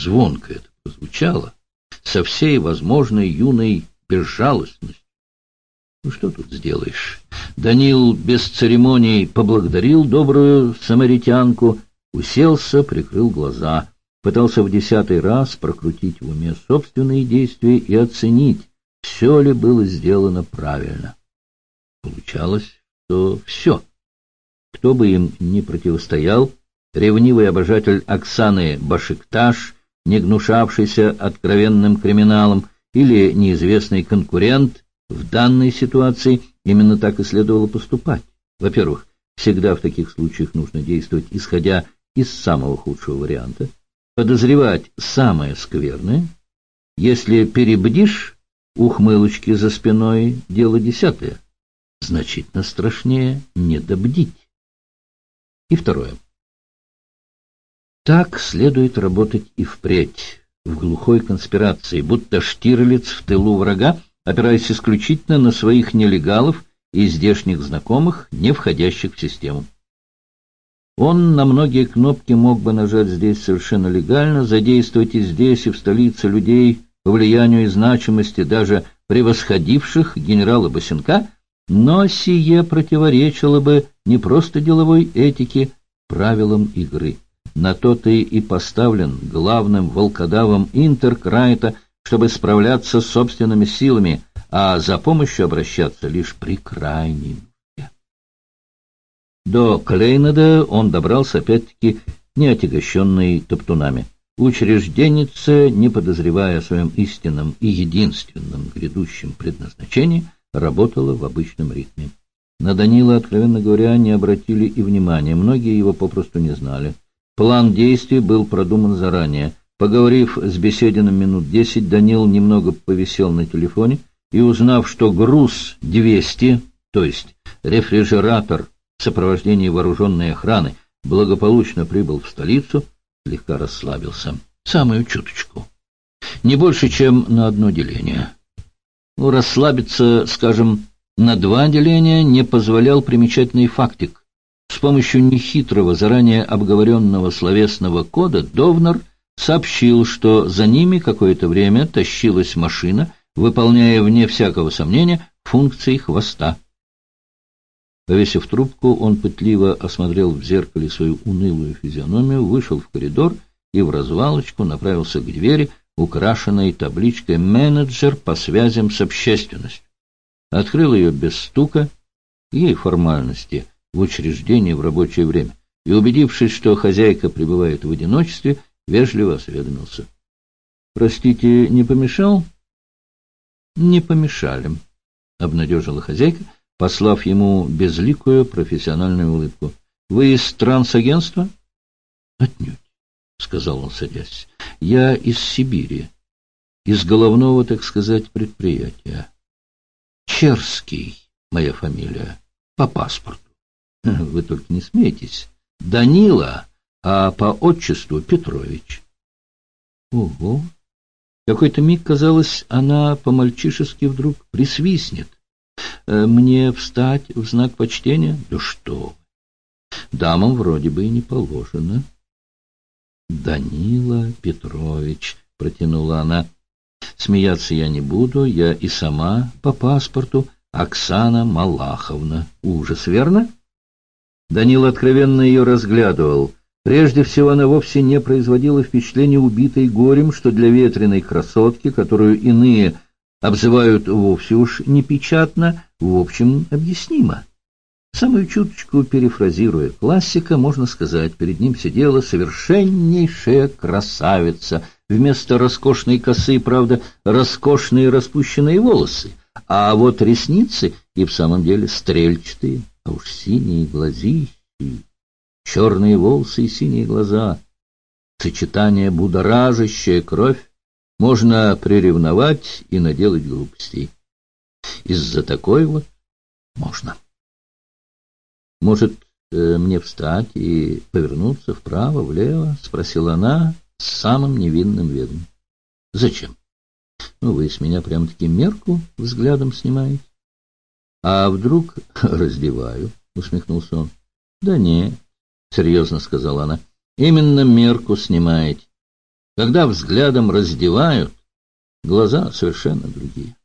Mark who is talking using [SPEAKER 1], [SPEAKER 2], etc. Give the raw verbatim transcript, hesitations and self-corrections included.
[SPEAKER 1] звонко это прозвучало, со всей возможной юной безжалостностью. Ну, что тут сделаешь? Данил без церемоний поблагодарил добрую самаритянку, уселся, прикрыл глаза, пытался в десятый раз прокрутить в уме собственные действия и оценить, все ли было сделано правильно. Получалось, что все. Кто бы им ни противостоял, ревнивый обожатель Оксаны Башикташ, не гнушавшийся откровенным криминалом, или неизвестный конкурент, в данной ситуации именно так и следовало поступать. Во-первых, всегда в таких случаях нужно действовать, исходя из самого худшего варианта, подозревать самое скверное. Если перебдишь, ухмылочки за спиной — дело десятое. Значительно страшнее недобдить. И второе. Так следует работать и впредь, в глухой конспирации, будто Штирлиц в тылу врага, опираясь исключительно на своих нелегалов и здешних знакомых, не входящих в систему. Он на многие кнопки мог бы нажать здесь совершенно легально, задействовать и здесь, и в столице людей по влиянию и значимости, даже превосходивших генерала Босенка, но сие противоречило бы не просто деловой этике, правилам игры. На то ты и поставлен главным волкодавом Интеркрайта, чтобы справляться с собственными силами, а за помощью обращаться лишь при крайней нужде. До Клейнеда он добрался опять-таки не отягощенный топтунами. Учрежденница, не подозревая о своем истинном и единственном грядущем предназначении, работала в обычном ритме. На Данила, откровенно говоря, не обратили и внимания, многие его попросту не знали. План действий был продуман заранее. Поговорив с Бесединым минут десять, Данил немного повисел на телефоне и, узнав, что груз двести, то есть рефрижератор в сопровождении вооруженной охраны, благополучно прибыл в столицу, слегка расслабился. Самую чуточку. Не больше, чем на одно деление. Ну, расслабиться, скажем, на два деления не позволял примечательный фактик. С помощью нехитрого, заранее обговоренного словесного кода Довнер сообщил, что за ними какое-то время тащилась машина, выполняя, вне всякого сомнения, функции хвоста. Повесив трубку, он пытливо осмотрел в зеркале свою унылую физиономию, вышел в коридор и в развалочку направился к двери, украшенной табличкой «Менеджер по связям с общественностью». Открыл ее без стука, ей формальности, в учреждении в рабочее время, и, убедившись, что хозяйка пребывает в одиночестве, вежливо осведомился. — Простите, не помешал? — Не помешали, — обнадежила хозяйка, послав ему безликую профессиональную улыбку. — Вы из трансагентства? — Отнюдь, — сказал он, садясь. — Я из Сибири, из головного, так сказать, предприятия. Черский моя фамилия, по паспорту. Вы только не смейтесь. Данила, а по отчеству Петрович. Ого! Какой-то миг, казалось, она по-мальчишески вдруг присвистнет. Мне встать в знак почтения? Да что вы! Дамам вроде бы и не положено. Данила Петрович, протянула она. Смеяться я не буду, я и сама по паспорту Оксана Малаховна. Ужас, верно? Данил откровенно ее разглядывал. Прежде всего, она вовсе не производила впечатления убитой горем, что для ветреной красотки, которую иные обзывают вовсе уж непечатно, в общем, объяснимо. Самую чуточку перефразируя классика, можно сказать, перед ним сидела совершеннейшая красавица. Вместо роскошной косы, правда, роскошные распущенные волосы, а вот ресницы и в самом деле стрельчатые, а уж синие глазищи, черные волосы и синие глаза. Сочетание будоражащая кровь, можно приревновать и наделать глупостей. Из-за такой вот можно. Может, э, мне встать и повернуться вправо, влево? — спросила она с самым невинным видом. — Зачем? Ну, вы с меня прям-таки мерку взглядом снимаете. — А вдруг раздеваю? — усмехнулся он. — Да нет, — серьезно сказала она. — Именно мерку снимаете. Когда взглядом раздевают, глаза совершенно другие.